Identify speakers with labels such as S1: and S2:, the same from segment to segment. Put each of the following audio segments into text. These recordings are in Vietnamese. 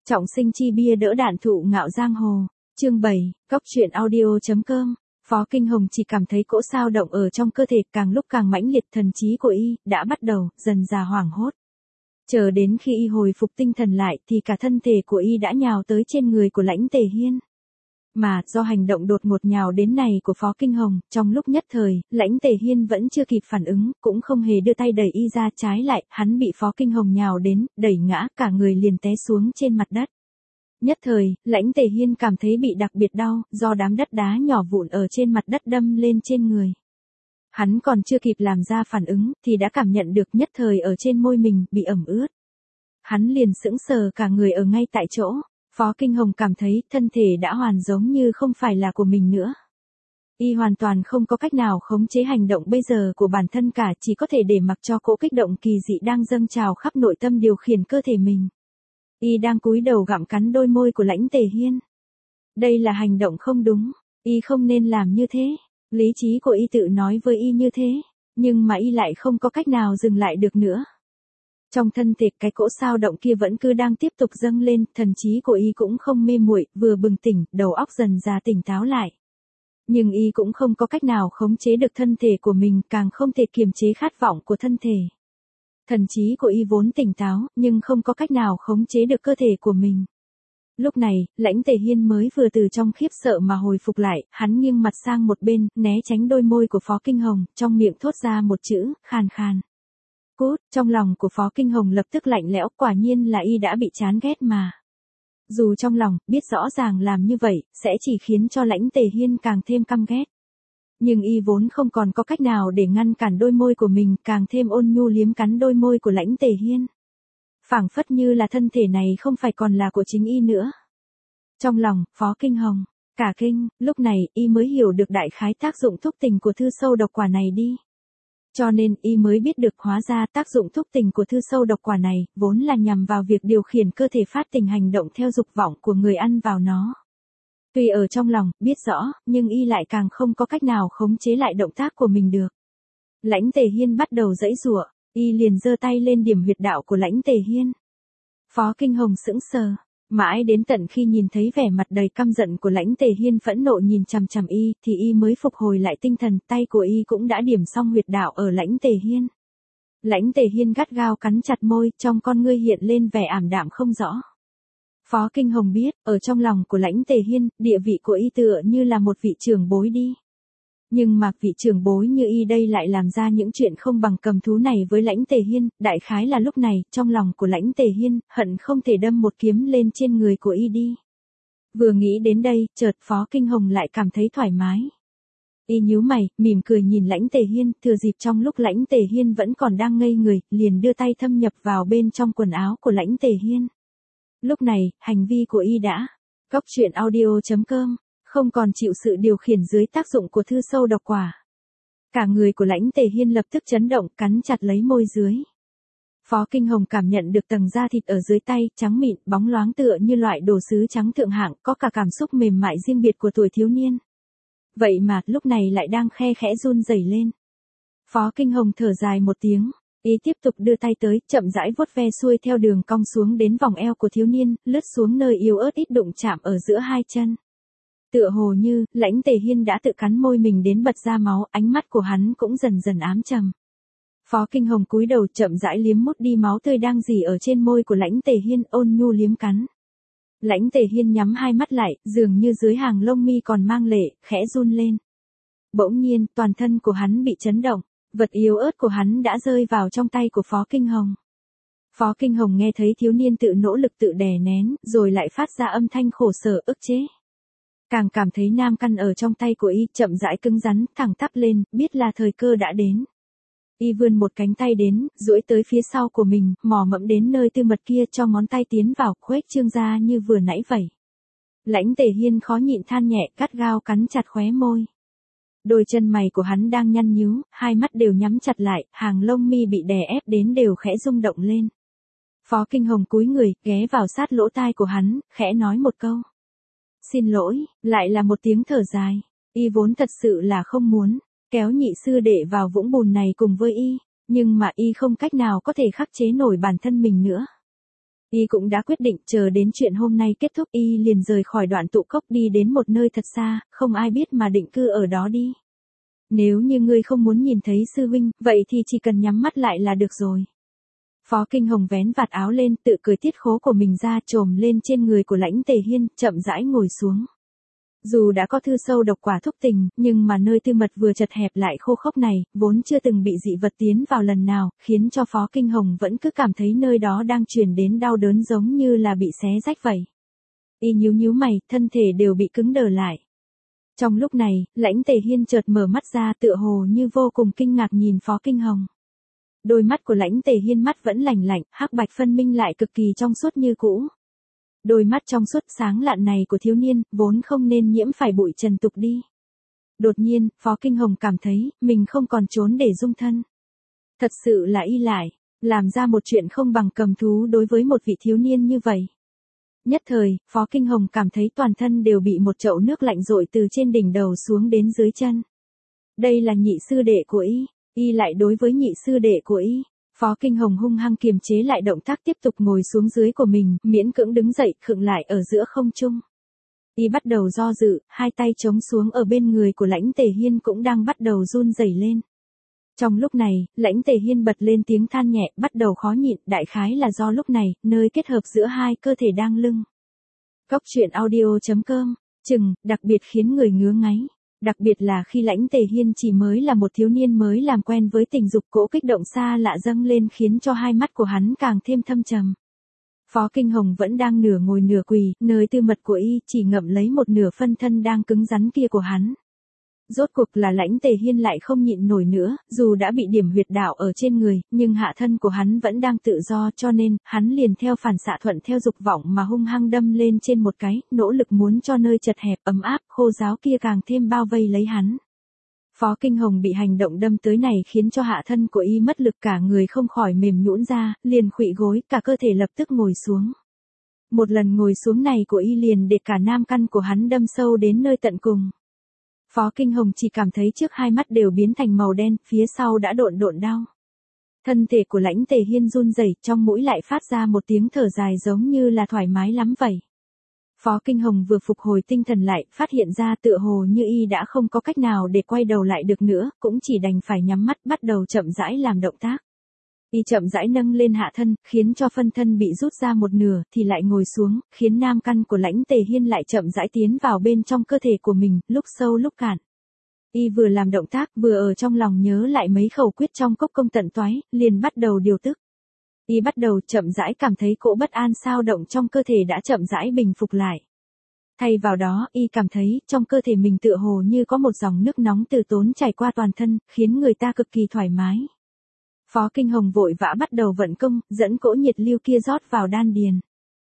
S1: Trọng sinh chi bia đỡ đạn thụ ngạo giang hồ. Chương 7, Cóc truyện audio.com. Phó Kinh Hồng chỉ cảm thấy cỗ sao động ở trong cơ thể càng lúc càng mãnh liệt, thần trí của y đã bắt đầu dần dà hoảng hốt. Chờ đến khi y hồi phục tinh thần lại thì cả thân thể của y đã nhào tới trên người của Lãnh Tề Hiên. Mà do hành động đột ngột nhào đến này của Phó Kinh Hồng, trong lúc nhất thời, Lãnh Tề Hiên vẫn chưa kịp phản ứng, cũng không hề đưa tay đẩy y ra, trái lại, hắn bị Phó Kinh Hồng nhào đến, đẩy ngã, cả người liền té xuống trên mặt đất. Nhất thời, Lãnh Tề Hiên cảm thấy bị đặc biệt đau, do đám đất đá nhỏ vụn ở trên mặt đất đâm lên trên người. Hắn còn chưa kịp làm ra phản ứng, thì đã cảm nhận được nhất thời ở trên môi mình bị ẩm ướt. Hắn liền sững sờ cả người ở ngay tại chỗ. Phó Kinh Hồng cảm thấy thân thể đã hoàn giống như không phải là của mình nữa. Y hoàn toàn không có cách nào khống chế hành động bây giờ của bản thân cả, chỉ có thể để mặc cho cỗ kích động kỳ dị đang dâng trào khắp nội tâm điều khiển cơ thể mình. Y đang cúi đầu gặm cắn đôi môi của Lãnh Tề Hiên. Đây là hành động không đúng, y không nên làm như thế. Lý trí của y tự nói với y như thế, nhưng mà y lại không có cách nào dừng lại được nữa. Trong thân thể cái cỗ sao động kia vẫn cứ đang tiếp tục dâng lên, thần trí của y cũng không mê muội, vừa bừng tỉnh, đầu óc dần dà tỉnh táo lại. Nhưng y cũng không có cách nào khống chế được thân thể của mình, càng không thể kiềm chế khát vọng của thân thể. Thần trí của y vốn tỉnh táo, nhưng không có cách nào khống chế được cơ thể của mình. Lúc này, Lãnh Tề Hiên mới vừa từ trong khiếp sợ mà hồi phục lại, hắn nghiêng mặt sang một bên, né tránh đôi môi của Phó Kinh Hồng, trong miệng thốt ra một chữ, khàn khàn. Cút, trong lòng của Phó Kinh Hồng lập tức lạnh lẽo, quả nhiên là y đã bị chán ghét mà. Dù trong lòng, biết rõ ràng làm như vậy, sẽ chỉ khiến cho Lãnh Tề Hiên càng thêm căm ghét. Nhưng y vốn không còn có cách nào để ngăn cản đôi môi của mình, càng thêm ôn nhu liếm cắn đôi môi của Lãnh Tề Hiên. Phảng phất như là thân thể này không phải còn là của chính y nữa. Trong lòng, Phó Kinh Hồng, cả kinh, lúc này, y mới hiểu được đại khái tác dụng thúc tình của thư sâu độc quả này đi. Cho nên, y mới biết được hóa ra tác dụng thúc tình của thư sâu độc quả này, vốn là nhằm vào việc điều khiển cơ thể phát tình hành động theo dục vọng của người ăn vào nó. Tuy ở trong lòng, biết rõ, nhưng y lại càng không có cách nào khống chế lại động tác của mình được. Lãnh Tề Hiên bắt đầu giãy giụa, y liền giơ tay lên điểm huyệt đạo của Lãnh Tề Hiên. Phó Kinh Hồng sững sờ, mãi đến tận khi nhìn thấy vẻ mặt đầy căm giận của Lãnh Tề Hiên phẫn nộ nhìn chằm chằm y, thì y mới phục hồi lại tinh thần, tay của y cũng đã điểm xong huyệt đạo ở Lãnh Tề Hiên. Lãnh Tề Hiên gắt gao cắn chặt môi, trong con ngươi hiện lên vẻ ảm đạm không rõ. Phó Kinh Hồng biết, ở trong lòng của Lãnh Tề Hiên, địa vị của y tựa như là một vị trưởng bối đi. Nhưng mà vị trưởng bối như y đây lại làm ra những chuyện không bằng cầm thú này với Lãnh Tề Hiên, đại khái là lúc này, trong lòng của Lãnh Tề Hiên, hận không thể đâm một kiếm lên trên người của y đi. Vừa nghĩ đến đây, chợt Phó Kinh Hồng lại cảm thấy thoải mái. Y nhíu mày, mỉm cười nhìn Lãnh Tề Hiên, thừa dịp trong lúc Lãnh Tề Hiên vẫn còn đang ngây người, liền đưa tay thâm nhập vào bên trong quần áo của Lãnh Tề Hiên. Lúc này, hành vi của y đã, Cóc truyện audio.com, không còn chịu sự điều khiển dưới tác dụng của thư sâu độc quả. Cả người của Lãnh Tề Hiên lập tức chấn động, cắn chặt lấy môi dưới. Phó Kinh Hồng cảm nhận được tầng da thịt ở dưới tay, trắng mịn, bóng loáng tựa như loại đồ sứ trắng thượng hạng, có cả cảm xúc mềm mại riêng biệt của tuổi thiếu niên. Vậy mà, lúc này lại đang khe khẽ run rẩy lên. Phó Kinh Hồng thở dài một tiếng. Y tiếp tục đưa tay tới, chậm rãi vuốt ve xuôi theo đường cong xuống đến vòng eo của thiếu niên, lướt xuống nơi yếu ớt ít đụng chạm ở giữa hai chân. Tựa hồ như, Lãnh Tề Hiên đã tự cắn môi mình đến bật ra máu, ánh mắt của hắn cũng dần dần ám trầm. Phó Kinh Hồng cúi đầu chậm rãi liếm mút đi máu tươi đang rỉ ở trên môi của Lãnh Tề Hiên, ôn nhu liếm cắn. Lãnh Tề Hiên nhắm hai mắt lại, dường như dưới hàng lông mi còn mang lệ, khẽ run lên. Bỗng nhiên, toàn thân của hắn bị chấn động. Vật yếu ớt của hắn đã rơi vào trong tay của Phó Kinh Hồng. Phó Kinh Hồng nghe thấy thiếu niên tự nỗ lực tự đè nén, rồi lại phát ra âm thanh khổ sở ức chế. Càng cảm thấy nam căn ở trong tay của y chậm rãi cứng rắn, thẳng tắp lên, biết là thời cơ đã đến. Y vươn một cánh tay đến, duỗi tới phía sau của mình, mò mẫm đến nơi tư mật kia cho ngón tay tiến vào, khuếch trương ra như vừa nãy vậy. Lãnh Tề Hiên khó nhịn than nhẹ, gắt gao cắn chặt khóe môi. Đôi chân mày của hắn đang nhăn nhíu, hai mắt đều nhắm chặt lại, hàng lông mi bị đè ép đến đều khẽ rung động lên. Phó Kinh Hồng cúi người, ghé vào sát lỗ tai của hắn, khẽ nói một câu. Xin lỗi, lại là một tiếng thở dài. Y vốn thật sự là không muốn kéo nhị sư đệ vào vũng bùn này cùng với y, nhưng mà y không cách nào có thể khắc chế nổi bản thân mình nữa. Y cũng đã quyết định chờ đến chuyện hôm nay kết thúc Y liền rời khỏi Đoạn Tụ Cốc đi đến một nơi thật xa, không ai biết mà định cư ở đó đi. Nếu như ngươi không muốn nhìn thấy sư huynh, vậy thì chỉ cần nhắm mắt lại là được rồi. Phó Kinh Hồng vén vạt áo lên, tự cởi tiết khố của mình ra, trồm lên trên người của Lãnh Tề Hiên, chậm rãi ngồi xuống. Dù đã có thư sâu độc quả thúc tình, nhưng mà nơi tư mật vừa chật hẹp lại khô khốc này, vốn chưa từng bị dị vật tiến vào lần nào, khiến cho Phó Kinh Hồng vẫn cứ cảm thấy nơi đó đang truyền đến đau đớn giống như là bị xé rách vậy. Y nhíu nhíu mày, thân thể đều bị cứng đờ lại. Trong lúc này, Lãnh Tề Hiên chợt mở mắt ra, tựa hồ như vô cùng kinh ngạc nhìn Phó Kinh Hồng. Đôi mắt của Lãnh Tề Hiên mắt vẫn lạnh lạnh, hắc bạch phân minh lại cực kỳ trong suốt như cũ. Đôi mắt trong suốt sáng lạn này của thiếu niên, vốn không nên nhiễm phải bụi trần tục đi. Đột nhiên, Phó Kinh Hồng cảm thấy, mình không còn trốn để dung thân. Thật sự là y lại, làm ra một chuyện không bằng cầm thú đối với một vị thiếu niên như vậy. Nhất thời, Phó Kinh Hồng cảm thấy toàn thân đều bị một chậu nước lạnh dội từ trên đỉnh đầu xuống đến dưới chân. Đây là nhị sư đệ của y lại đối với nhị sư đệ của y. Phó Kinh Hồng hung hăng kiềm chế lại động tác tiếp tục ngồi xuống dưới của mình, miễn cưỡng đứng dậy, khựng lại ở giữa không trung. Y bắt đầu do dự, hai tay chống xuống ở bên người của Lãnh Tề Hiên cũng đang bắt đầu run rẩy lên. Trong lúc này, Lãnh Tề Hiên bật lên tiếng than nhẹ, bắt đầu khó nhịn, đại khái là do lúc này, nơi kết hợp giữa hai cơ thể đang lưng. Cốc truyện audio.com, đặc biệt khiến người ngứa ngáy. Đặc biệt là khi Lãnh Tề Hiên chỉ mới là một thiếu niên mới làm quen với tình dục, cỗ kích động xa lạ dâng lên khiến cho hai mắt của hắn càng thêm thâm trầm. Phó Kinh Hồng vẫn đang nửa ngồi nửa quỳ, nơi tư mật của y chỉ ngậm lấy một nửa phân thân đang cứng rắn kia của hắn. Rốt cuộc là Lãnh Tề Hiên lại không nhịn nổi nữa, dù đã bị điểm huyệt đạo ở trên người, nhưng hạ thân của hắn vẫn đang tự do, cho nên, hắn liền theo phản xạ thuận theo dục vọng mà hung hăng đâm lên trên một cái, nỗ lực muốn cho nơi chật hẹp, ấm áp, khô ráo kia càng thêm bao vây lấy hắn. Phó Kinh Hồng bị hành động đâm tới này khiến cho hạ thân của y mất lực, cả người không khỏi mềm nhũn ra, liền khuỵu gối, cả cơ thể lập tức ngồi xuống. Một lần ngồi xuống này của y liền để cả nam căn của hắn đâm sâu đến nơi tận cùng. Phó Kinh Hồng chỉ cảm thấy trước hai mắt đều biến thành màu đen, phía sau đã độn đau. Thân thể của Lãnh Tề Hiên run rẩy, trong mũi lại phát ra một tiếng thở dài giống như là thoải mái lắm vậy. Phó Kinh Hồng vừa phục hồi tinh thần lại, phát hiện ra tựa hồ như y đã không có cách nào để quay đầu lại được nữa, cũng chỉ đành phải nhắm mắt bắt đầu chậm rãi làm động tác. Y chậm rãi nâng lên hạ thân, khiến cho phân thân bị rút ra một nửa, thì lại ngồi xuống, khiến nam căn của Lãnh Tề Hiên lại chậm rãi tiến vào bên trong cơ thể của mình, lúc sâu lúc cạn. Y vừa làm động tác, vừa ở trong lòng nhớ lại mấy khẩu quyết trong cốc công tận toái, liền bắt đầu điều tức. Y bắt đầu chậm rãi cảm thấy cỗ bất an xao động trong cơ thể đã chậm rãi bình phục lại. Thay vào đó, y cảm thấy trong cơ thể mình tựa hồ như có một dòng nước nóng từ tốn chảy qua toàn thân, khiến người ta cực kỳ thoải mái. Phó Kinh Hồng vội vã bắt đầu vận công, dẫn cỗ nhiệt lưu kia rót vào đan điền.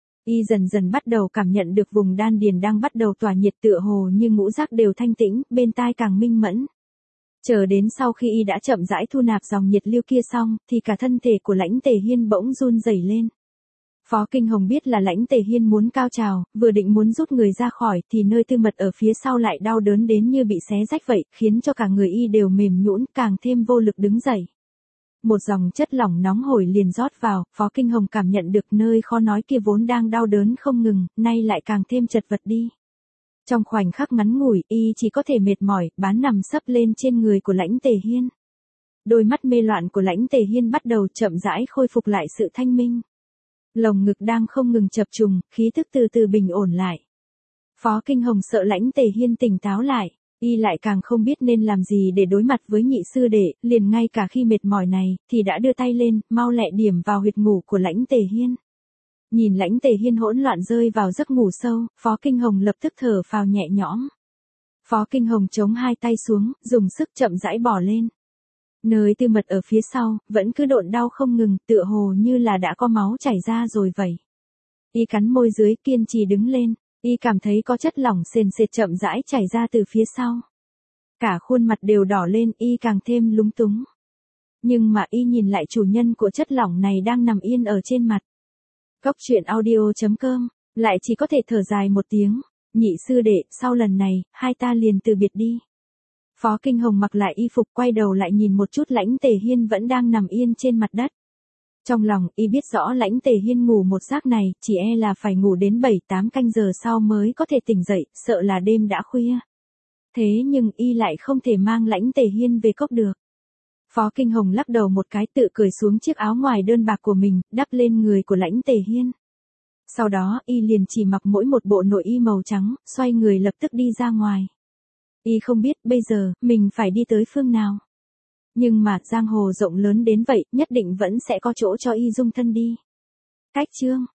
S1: Y dần dần bắt đầu cảm nhận được vùng đan điền đang bắt đầu tỏa nhiệt, tựa hồ như ngũ giác đều thanh tĩnh, bên tai càng minh mẫn. Chờ đến sau khi y đã chậm rãi thu nạp dòng nhiệt lưu kia xong, thì cả thân thể của Lãnh Tề Hiên bỗng run rẩy lên. Phó Kinh Hồng biết là Lãnh Tề Hiên muốn cao trào, vừa định muốn rút người ra khỏi, thì nơi tư mật ở phía sau lại đau đớn đến như bị xé rách vậy, khiến cho cả người y đều mềm nhũn, càng thêm vô lực đứng dậy. Một dòng chất lỏng nóng hổi liền rót vào, Phó Kinh Hồng cảm nhận được nơi khó nói kia vốn đang đau đớn không ngừng, nay lại càng thêm chật vật đi. Trong khoảnh khắc ngắn ngủi, y chỉ có thể mệt mỏi, bán nằm sấp lên trên người của Lãnh Tề Hiên. Đôi mắt mê loạn của Lãnh Tề Hiên bắt đầu chậm rãi khôi phục lại sự thanh minh. Lồng ngực đang không ngừng chập trùng, khí thức từ từ bình ổn lại. Phó Kinh Hồng sợ Lãnh Tề Hiên tỉnh táo lại, y lại càng không biết nên làm gì để đối mặt với nhị sư đệ, liền ngay cả khi mệt mỏi này, thì đã đưa tay lên, mau lẹ điểm vào huyệt ngủ của Lãnh Tề Hiên. Nhìn Lãnh Tề Hiên hỗn loạn rơi vào giấc ngủ sâu, Phó Kinh Hồng lập tức thở phào nhẹ nhõm. Phó Kinh Hồng chống hai tay xuống, dùng sức chậm rãi bò lên. Nơi tư mật ở phía sau, vẫn cứ độn đau không ngừng, tựa hồ như là đã có máu chảy ra rồi vậy. Y cắn môi dưới, kiên trì đứng lên, y cảm thấy có chất lỏng sền sệt chậm rãi chảy ra từ phía sau. Cả khuôn mặt đều đỏ lên, y càng thêm lúng túng. Nhưng mà y nhìn lại chủ nhân của chất lỏng này đang nằm yên ở trên mặt. Cốc truyện audio.com, lại chỉ có thể thở dài một tiếng, nhị sư đệ, sau lần này, hai ta liền từ biệt đi. Phó Kinh Hồng mặc lại y phục, quay đầu lại nhìn một chút Lãnh Tề Hiên vẫn đang nằm yên trên mặt đất. Trong lòng, y biết rõ Lãnh Tề Hiên ngủ một giấc này, chỉ e là phải ngủ đến 7-8 canh giờ sau mới có thể tỉnh dậy, sợ là đêm đã khuya. Thế nhưng y lại không thể mang Lãnh Tề Hiên về cốc được. Phó Kinh Hồng lắc đầu một cái, tự cởi xuống chiếc áo ngoài đơn bạc của mình, đắp lên người của Lãnh Tề Hiên. Sau đó, y liền chỉ mặc mỗi một bộ nội y màu trắng, xoay người lập tức đi ra ngoài. Y không biết bây giờ, mình phải đi tới phương nào. Nhưng mà, giang hồ rộng lớn đến vậy, nhất định vẫn sẽ có chỗ cho y dung thân đi. Cách chương